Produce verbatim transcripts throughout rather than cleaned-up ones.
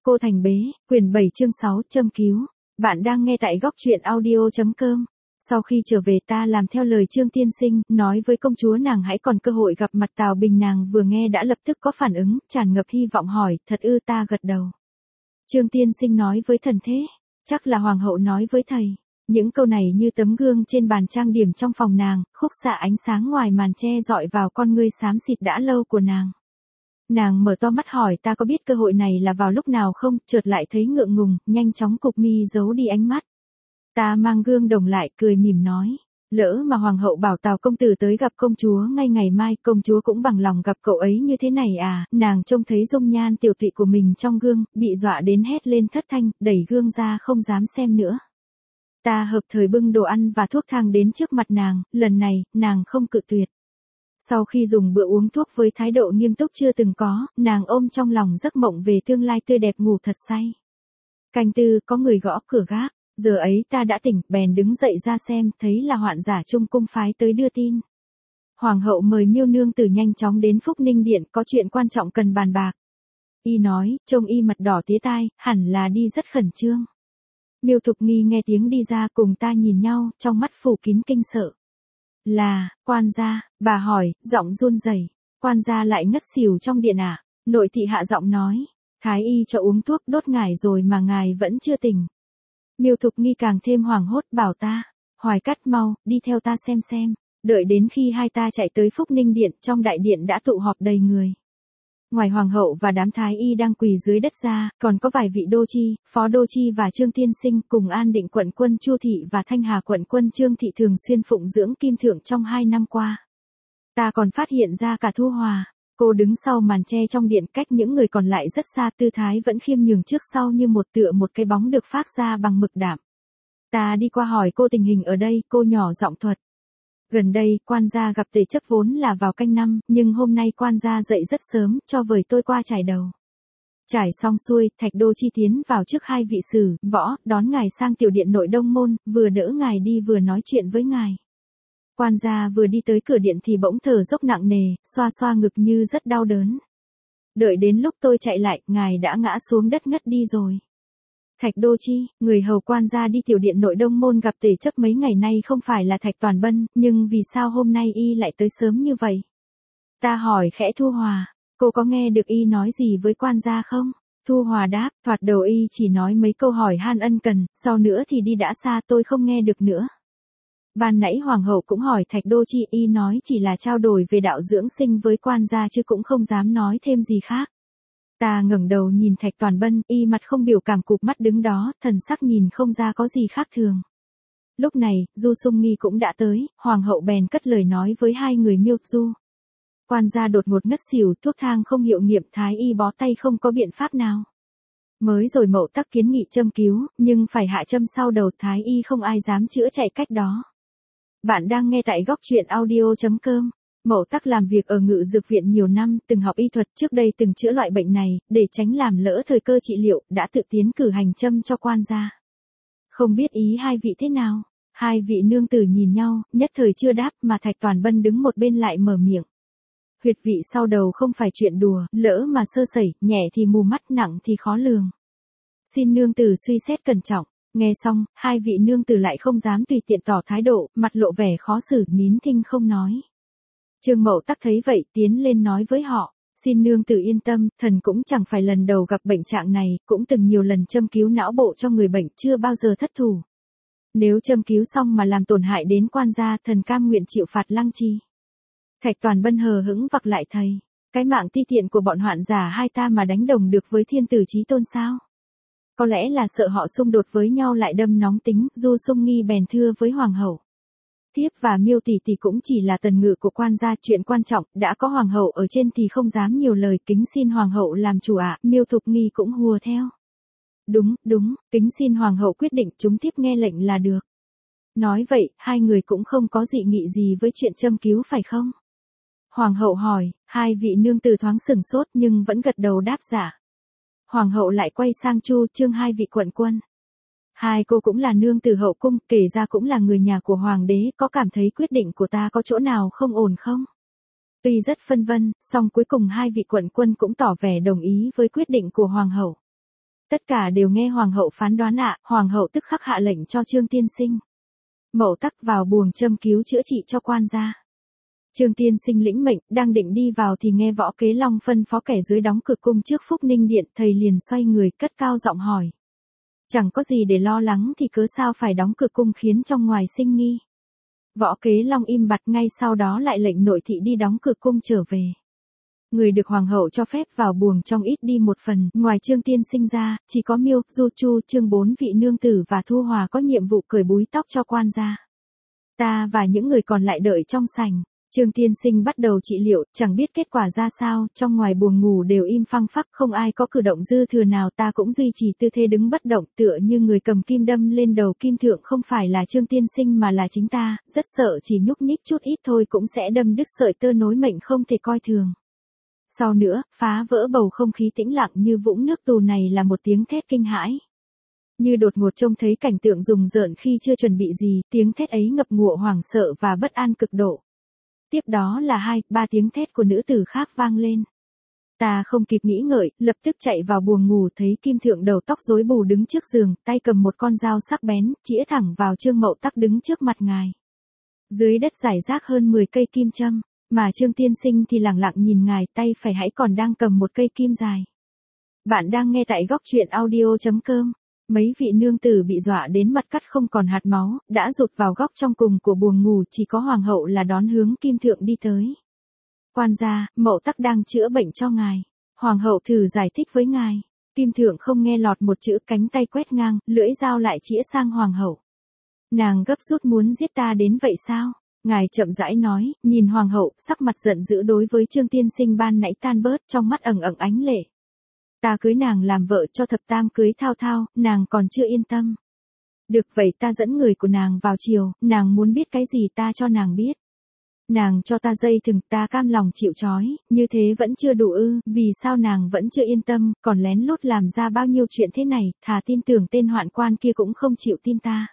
Cô Thành Bế, quyển bảy chương sáu, châm cứu. Bạn đang nghe tại góc truyện audio.com. Sau khi trở về ta làm theo lời Trương Tiên Sinh, nói với công chúa nàng hãy còn cơ hội gặp mặt Tào Bình, nàng vừa nghe đã lập tức có phản ứng, tràn ngập hy vọng hỏi, thật ư? Ta gật đầu. Trương Tiên Sinh nói với thần thế, chắc là hoàng hậu nói với thầy. Những câu này như tấm gương trên bàn trang điểm trong phòng nàng, khúc xạ ánh sáng ngoài màn che dọi vào con ngươi xám xịt đã lâu của nàng. Nàng mở to mắt hỏi ta có biết cơ hội này là vào lúc nào không, chợt lại thấy ngượng ngùng, nhanh chóng cụp mi giấu đi ánh mắt. Ta mang gương đồng lại, cười mỉm nói, lỡ mà hoàng hậu bảo Tào công tử tới gặp công chúa ngay ngày mai, công chúa cũng bằng lòng gặp cậu ấy như thế này à? Nàng trông thấy dung nhan tiểu tụy của mình trong gương, bị dọa đến hét lên thất thanh, đẩy gương ra không dám xem nữa. Ta hợp thời bưng đồ ăn và thuốc thang đến trước mặt nàng, lần này, nàng không cự tuyệt. Sau khi dùng bữa uống thuốc với thái độ nghiêm túc chưa từng có, nàng ôm trong lòng giấc mộng về tương lai tươi đẹp ngủ thật say. Canh tư, có người gõ cửa gác, giờ ấy ta đã tỉnh, bèn đứng dậy ra xem, thấy là hoạn giả Trung cung phái tới đưa tin. Hoàng hậu mời Miêu nương tử nhanh chóng đến Phúc Ninh điện, có chuyện quan trọng cần bàn bạc. Y nói, trông y mặt đỏ tía tai, hẳn là đi rất khẩn trương. Miêu Thục Nghi nghe tiếng đi ra cùng ta nhìn nhau, trong mắt phủ kín kinh sợ. Là, quan gia, bà hỏi, giọng run rẩy. Quan gia lại ngất xỉu trong điện ạ. À? Nội thị hạ giọng nói, thái y cho uống thuốc đốt ngài rồi mà ngài vẫn chưa tỉnh. Miêu Thục Nghi càng thêm hoảng hốt bảo ta, Hoài Cắt mau, đi theo ta xem xem. Đợi đến khi hai ta chạy tới Phúc Ninh điện, trong đại điện đã tụ họp đầy người. Ngoài hoàng hậu và đám thái y đang quỳ dưới đất ra, còn có vài vị đô chi, phó đô chi và Trương Tiên Sinh cùng An Định quận quân Chu Thị và Thanh Hà quận quân Trương Thị thường xuyên phụng dưỡng Kim Thượng trong hai năm qua. Ta còn phát hiện ra cả Thu Hòa, cô đứng sau màn che trong điện cách những người còn lại rất xa, tư thái vẫn khiêm nhường trước sau như một tựa một cái bóng được phác ra bằng mực đạm. Ta đi qua hỏi cô tình hình ở đây, cô nhỏ giọng thuật. Gần đây, quan gia gặp tề chấp vốn là vào canh năm, nhưng hôm nay quan gia dậy rất sớm, cho vời tôi qua trải đầu. Trải xong xuôi, Thạch Đô Chi tiến vào trước hai vị sử, võ, đón ngài sang tiểu điện nội đông môn, vừa đỡ ngài đi vừa nói chuyện với ngài. Quan gia vừa đi tới cửa điện thì bỗng thở dốc nặng nề, xoa xoa ngực như rất đau đớn. Đợi đến lúc tôi chạy lại, ngài đã ngã xuống đất ngất đi rồi. Thạch Đô Chi, người hầu quan gia đi tiểu điện nội đông môn gặp tề chấp mấy ngày nay không phải là Thạch Toàn Bân, nhưng vì sao hôm nay y lại tới sớm như vậy? Ta hỏi khẽ Thu Hòa, cô có nghe được y nói gì với quan gia không? Thu Hòa đáp, thoạt đầu y chỉ nói mấy câu hỏi han ân cần, sau nữa thì đi đã xa, tôi không nghe được nữa. Ban nãy hoàng hậu cũng hỏi Thạch Đô Chi, y nói chỉ là trao đổi về đạo dưỡng sinh với quan gia chứ cũng không dám nói thêm gì khác. Ta ngẩng đầu nhìn Thạch Toàn Bân, y mặt không biểu cảm cụp mắt đứng đó, thần sắc nhìn không ra có gì khác thường. Lúc này, Du Sung Nghi cũng đã tới, hoàng hậu bèn cất lời nói với hai người Miêu Du. Quan gia đột ngột ngất xỉu, thuốc thang không hiệu nghiệm, thái y bó tay không có biện pháp nào. Mới rồi Mậu Tắc kiến nghị châm cứu, nhưng phải hạ châm sau đầu, thái y không ai dám chữa chạy cách đó. Bạn đang nghe tại góc truyện audio.com. Mậu Tắc làm việc ở Ngự Dược viện nhiều năm, từng học y thuật, trước đây từng chữa loại bệnh này, để tránh làm lỡ thời cơ trị liệu, đã tự tiến cử hành châm cho quan gia. Không biết ý hai vị thế nào? Hai vị nương tử nhìn nhau, nhất thời chưa đáp, mà Thạch Toàn Bân đứng một bên lại mở miệng. Huyệt vị sau đầu không phải chuyện đùa, lỡ mà sơ sẩy, nhẹ thì mù mắt, nặng thì khó lường. Xin nương tử suy xét cẩn trọng. Nghe xong, hai vị nương tử lại không dám tùy tiện tỏ thái độ, mặt lộ vẻ khó xử, nín thinh không nói. Trương Mậu Tắc thấy vậy, tiến lên nói với họ, xin nương tử yên tâm, thần cũng chẳng phải lần đầu gặp bệnh trạng này, cũng từng nhiều lần châm cứu não bộ cho người bệnh, chưa bao giờ thất thủ. Nếu châm cứu xong mà làm tổn hại đến quan gia, thần cam nguyện chịu phạt lăng chi. Thạch Toàn Bân hờ hững vặc lại thầy, cái mạng ti tiện của bọn hoạn giả hai ta mà đánh đồng được với thiên tử chí tôn sao? Có lẽ là sợ họ xung đột với nhau lại đâm nóng tính, Du Sung Nghi bèn thưa với hoàng hậu. Thiếp và Miêu tỷ tỷ cũng chỉ là tần ngự của quan gia, chuyện quan trọng, đã có hoàng hậu ở trên thì không dám nhiều lời, kính xin hoàng hậu làm chủ ạ. À. Miêu Thục Nghi cũng hùa theo. Đúng, đúng, kính xin hoàng hậu quyết định, chúng tiếp nghe lệnh là được. Nói vậy, hai người cũng không có dị nghị gì với chuyện châm cứu phải không? Hoàng hậu hỏi, hai vị nương tử thoáng sửng sốt nhưng vẫn gật đầu đáp dạ. Hoàng hậu lại quay sang Chu Trương hai vị quận quân. Hai cô cũng là nương tử hậu cung, kể ra cũng là người nhà của hoàng đế, có cảm thấy quyết định của ta có chỗ nào không ổn không? Tuy rất phân vân, song cuối cùng hai vị quận quân cũng tỏ vẻ đồng ý với quyết định của hoàng hậu. Tất cả đều nghe hoàng hậu phán đoán ạ, hoàng hậu tức khắc hạ lệnh cho Trương tiên sinh. Mậu Tắc vào buồng châm cứu chữa trị cho quan gia. Trương tiên sinh lĩnh mệnh, đang định đi vào thì nghe Võ Kế Long phân phó kẻ dưới đóng cửa cung trước Phúc Ninh Điện, thầy liền xoay người cất cao giọng hỏi. Chẳng có gì để lo lắng thì cớ sao phải đóng cửa cung khiến trong ngoài sinh nghi. Võ Kế Long im bặt, ngay sau đó lại lệnh nội thị đi đóng cửa cung trở về. Người được hoàng hậu cho phép vào buồng trong ít đi một phần, ngoài Trương tiên sinh ra, chỉ có Miêu, Du Chu, Trương bốn vị nương tử và Thu Hòa có nhiệm vụ cởi búi tóc cho quan gia. Ta và những người còn lại đợi trong sảnh. Trương tiên sinh bắt đầu trị liệu, chẳng biết kết quả ra sao, trong ngoài buồng ngủ đều im phăng phắc, không ai có cử động dư thừa nào, ta cũng duy trì tư thế đứng bất động, tựa như người cầm kim đâm lên đầu. Kim thượng không phải là Trương tiên sinh mà là chính ta, rất sợ chỉ nhúc nhích chút ít thôi cũng sẽ đâm đứt sợi tơ nối mệnh, không thể coi thường. Sau nữa, phá vỡ bầu không khí tĩnh lặng như vũng nước tù này là một tiếng thét kinh hãi. Như đột ngột trông thấy cảnh tượng rùng rợn khi chưa chuẩn bị gì, tiếng thét ấy ngập ngụa hoảng sợ và bất an cực độ. Tiếp đó là hai, ba tiếng thét của nữ tử khác vang lên. Ta không kịp nghĩ ngợi, lập tức chạy vào buồng ngủ, thấy Kim thượng đầu tóc rối bù đứng trước giường, tay cầm một con dao sắc bén, chĩa thẳng vào Trương Mậu Tắc đứng trước mặt ngài. Dưới đất rải rác hơn mười cây kim châm, mà Trương tiên sinh thì lặng lặng nhìn ngài, tay phải hãy còn đang cầm một cây kim dài. Bạn đang nghe tại góc truyện audio chấm com. Mấy vị nương tử bị dọa đến mặt cắt không còn hạt máu, đã rụt vào góc trong cùng của buồng ngủ, chỉ có hoàng hậu là đón hướng Kim thượng đi tới. Quan gia, Mậu Tắc đang chữa bệnh cho ngài. Hoàng hậu thử giải thích với ngài. Kim thượng không nghe lọt một chữ, cánh tay quét ngang, lưỡi dao lại chĩa sang hoàng hậu. Nàng gấp rút muốn giết ta đến vậy sao? Ngài chậm rãi nói, nhìn hoàng hậu, sắc mặt giận dữ đối với Trương tiên sinh ban nãy tan bớt, trong mắt ẩn ẩn ánh lệ. Ta cưới nàng làm vợ cho thập tam cưới Thao Thao, nàng còn chưa yên tâm. Được vậy ta dẫn người của nàng vào chiều, nàng muốn biết cái gì ta cho nàng biết. Nàng cho ta dây thừng, ta cam lòng chịu trói, như thế vẫn chưa đủ ư, vì sao nàng vẫn chưa yên tâm, còn lén lút làm ra bao nhiêu chuyện thế này, thà tin tưởng tên hoạn quan kia cũng không chịu tin ta.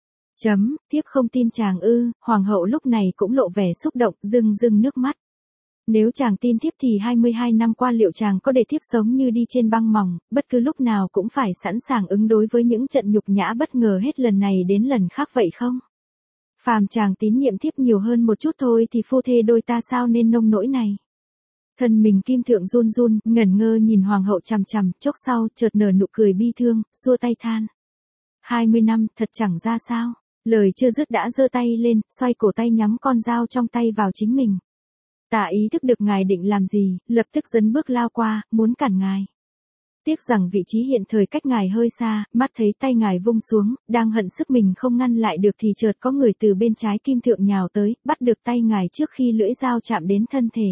Chấm, tiếp không tin chàng ư, hoàng hậu lúc này cũng lộ vẻ xúc động, rưng rưng nước mắt. Nếu chàng tin tiếp thì hai mươi hai năm qua liệu chàng có để tiếp sống như đi trên băng mỏng, bất cứ lúc nào cũng phải sẵn sàng ứng đối với những trận nhục nhã bất ngờ hết lần này đến lần khác vậy không? Phàm chàng tín nhiệm tiếp nhiều hơn một chút thôi thì phu thê đôi ta sao nên nông nỗi này. Thân mình Kim thượng run run, ngẩn ngơ nhìn hoàng hậu chằm chằm, chốc sau chợt nở nụ cười bi thương, xua tay than. hai mươi năm, thật chẳng ra sao. Lời chưa dứt đã giơ tay lên, xoay cổ tay nhắm con dao trong tay vào chính mình. Ta ý thức được ngài định làm gì, lập tức dấn bước lao qua, muốn cản ngài. Tiếc rằng vị trí hiện thời cách ngài hơi xa, mắt thấy tay ngài vung xuống, đang hận sức mình không ngăn lại được thì chợt có người từ bên trái Kim thượng nhào tới, bắt được tay ngài trước khi lưỡi dao chạm đến thân thể.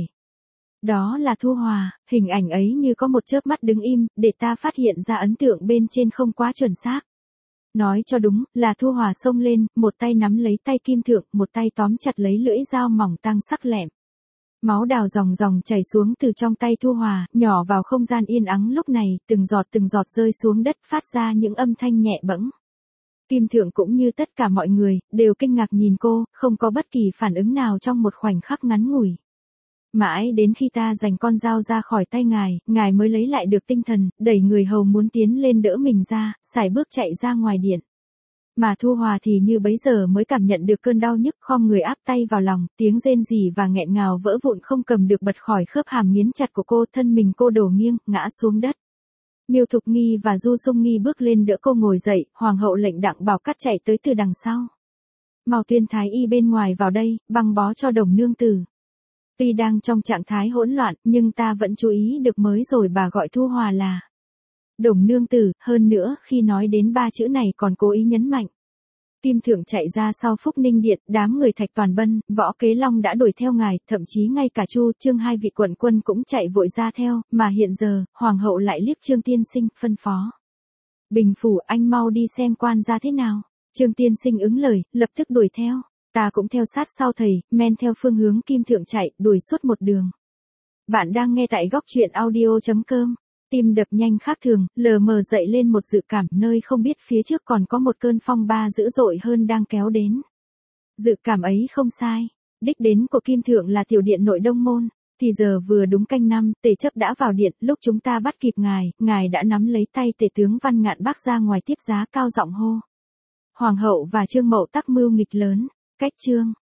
Đó là Thu Hòa, hình ảnh ấy như có một chớp mắt đứng im, để ta phát hiện ra ấn tượng bên trên không quá chuẩn xác. Nói cho đúng, là Thu Hòa xông lên, một tay nắm lấy tay Kim thượng, một tay tóm chặt lấy lưỡi dao mỏng tang sắc lẹm. Máu đào ròng ròng chảy xuống từ trong tay Thu Hòa, nhỏ vào không gian yên ắng lúc này, từng giọt từng giọt rơi xuống đất phát ra những âm thanh nhẹ bẫng. Kim thượng cũng như tất cả mọi người, đều kinh ngạc nhìn cô, không có bất kỳ phản ứng nào trong một khoảnh khắc ngắn ngủi. Mãi đến khi ta giành con dao ra khỏi tay ngài, ngài mới lấy lại được tinh thần, đẩy người hầu muốn tiến lên đỡ mình ra, sải bước chạy ra ngoài điện. Mà Thu Hòa thì như bấy giờ mới cảm nhận được cơn đau nhức, khom người áp tay vào lòng, tiếng rên rỉ và nghẹn ngào vỡ vụn không cầm được bật khỏi khớp hàm nghiến chặt của cô, thân mình cô đổ nghiêng, ngã xuống đất. Miêu Thục Nghi và Du Sung Nghi bước lên đỡ cô ngồi dậy, hoàng hậu lệnh Đặng Bảo Cát chạy tới từ đằng sau. Mau tuyên thái y bên ngoài vào đây, băng bó cho Đồng nương tử. Tuy đang trong trạng thái hỗn loạn, nhưng ta vẫn chú ý được mới rồi bà gọi Thu Hòa là Đồng nương tử, hơn nữa khi nói đến ba chữ này còn cố ý nhấn mạnh. Kim thượng chạy ra sau Phúc Ninh Điện, đám người Thạch Toàn Bân, Võ Kế Long đã đuổi theo ngài, thậm chí ngay cả Chu, Trương hai vị quận quân cũng chạy vội ra theo, mà hiện giờ, hoàng hậu lại liếc Trương tiên sinh, phân phó. Bình phủ, anh mau đi xem quan gia thế nào. Trương tiên sinh ứng lời, lập tức đuổi theo. Ta cũng theo sát sau thầy, men theo phương hướng Kim thượng chạy, đuổi suốt một đường. Bạn đang nghe tại góc truyện audio chấm com. Tim đập nhanh khác thường, lờ mờ dậy lên một dự cảm, nơi không biết phía trước còn có một cơn phong ba dữ dội hơn đang kéo đến. Dự cảm ấy không sai, đích đến của Kim thượng là tiểu điện nội Đông Môn. Thì giờ vừa đúng canh năm, Tề Chấp đã vào điện, lúc chúng ta bắt kịp ngài, ngài đã nắm lấy tay Tề tướng Văn Ngạn Bác ra ngoài tiếp giá, cao giọng hô. Hoàng hậu và Trương Mậu tắc mưu nghịch lớn, cách chương.